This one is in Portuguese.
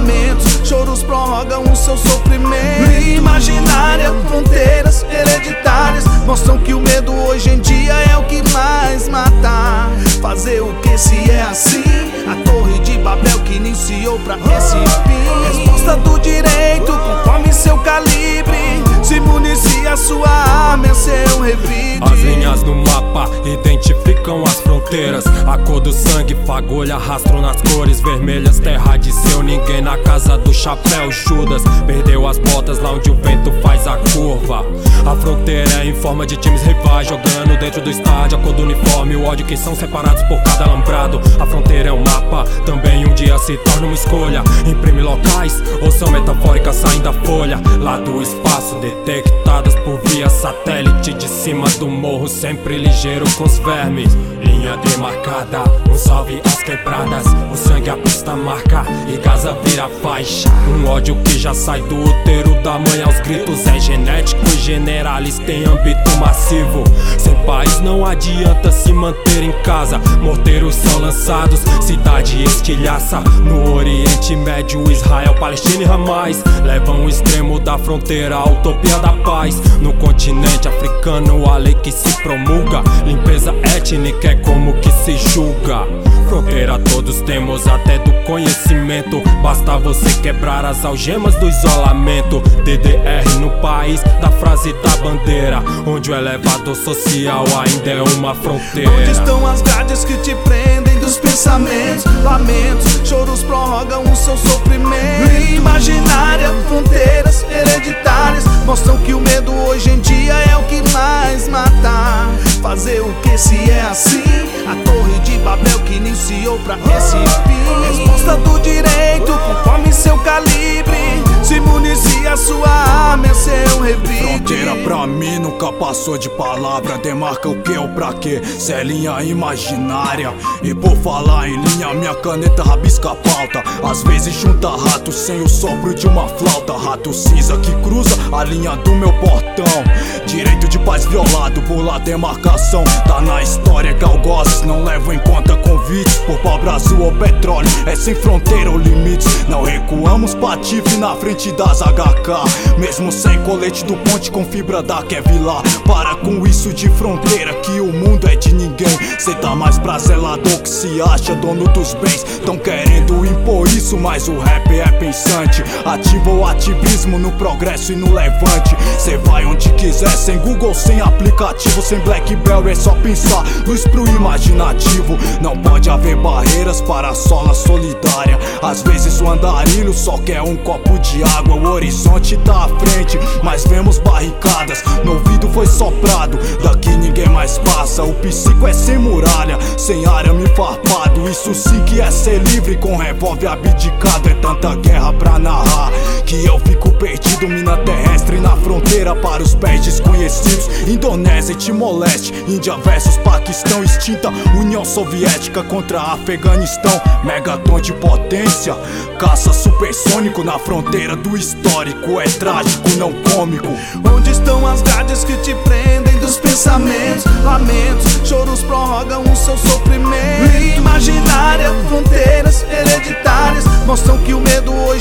lamentos, choros prorrogam o seu sofrimento. Imaginária, fronteiras hereditárias mostram que o medo hoje em dia é o que mais mata. Fazer o que se é assim? A Torre de Babel que iniciou pra esse fim. Resposta do direito, conforme seu calibre. Se municia sua arma, é seu revide. As linhas no mapa identificam as fronteiras. A cor do sangue, fagulha, rastro nas cores vermelhas. Terra de seu ninguém na casa do chapéu Judas. Perdeu as botas lá onde o vento faz a curva. A fronteira é em forma de times rivais jogando dentro do estádio. A cor do uniforme, o ódio que são separados por cada alambrado. A fronteira é um mapa, também um dia se torna uma escolha. Imprime locais ou são metafóricas, saem da folha. Lá do espaço, detectadas por via satélite. De cima do morro, sempre ligeiro com os vermes. Linha demarcada, um salve às quebradas. O sangue a pista marca e Gaza vira faixa. Um ódio que já sai do útero da mãe aos gritos. É genético e generalista em âmbito massivo. Sem paz não adianta se manter em casa. Morteiros são lançados, cidade estilhaça. No Oriente Médio, Israel, Palestina e Hamas levam o extremo da fronteira, a utopia da paz. No continente africano, a lei que se promulga. Limpeza étnica é como que se julga. Fronteira todos temos, até do conhecimento. Basta você quebrar as algemas do isolamento. DDR no país da frase da bandeira, onde o elevador social ainda é uma fronteira. Onde estão as grades que te prendem dos pensamentos? Lamentos, choros prorrogam o seu sofrimento. Imaginária, fronteiras hereditárias mostram que o medo hoje em dia é o que mais mata. Fazer o que se é assim? A Torre de Babel que iniciou pra esse fim. Resposta do direito, conforme seu calibre. Se municia sua arma, é seu revide. Fronteira pra mim nunca passou de palavra. Demarca o que ou pra quê, cê é linha imaginária. E por falar em linha, minha caneta rabisca a pauta. Às vezes junta ratos sem o sopro de uma flauta. Rato cinza que cruza a linha do meu portão. Direito de paz violado, por lá demarcação. Tá na história que algozes não levam em conta convites. Por pau azul ou petróleo, é sem fronteira ou limites. Não recuamos patife na frente das HK. Mesmo sem colete do ponte com fibra da Kevlar. Para com isso de fronteira, que o mundo é de ninguém. Cê tá mais pra zelador que se acha dono dos bens. Tão querendo impor isso, mas o rap é pensante. Ativa o ativismo no progresso e no levante. Cê vai onde quiser, sem Google, sem aplicativo, sem Blackberry, é só pensar, luz pro imaginativo. Não pode haver barreiras para a sola solidária. Às vezes o andarilho só quer um copo de água. O horizonte tá à frente, mas vemos barricadas. No ouvido foi soprado, daqui ninguém mais passa. O psico é sem muralha, sem arame farpado. Isso sim que é ser livre, com revólver abdicado. É tanta guerra pra narrar que eu fico perdido. Mina terrestre na fronteira para os pés desconhecidos. Indonésia e Timor-Leste, Índia versus Paquistão. Extinta União Soviética contra Afeganistão. Megaton de potência, caça supersônico na fronteira do histórico. É trágico, não cômico. Onde estão as grades que te prendem dos pensamentos? Lamentos, choros prorrogam o seu sofrimento. Imaginária, fronteiras hereditárias mostram que o medo hoje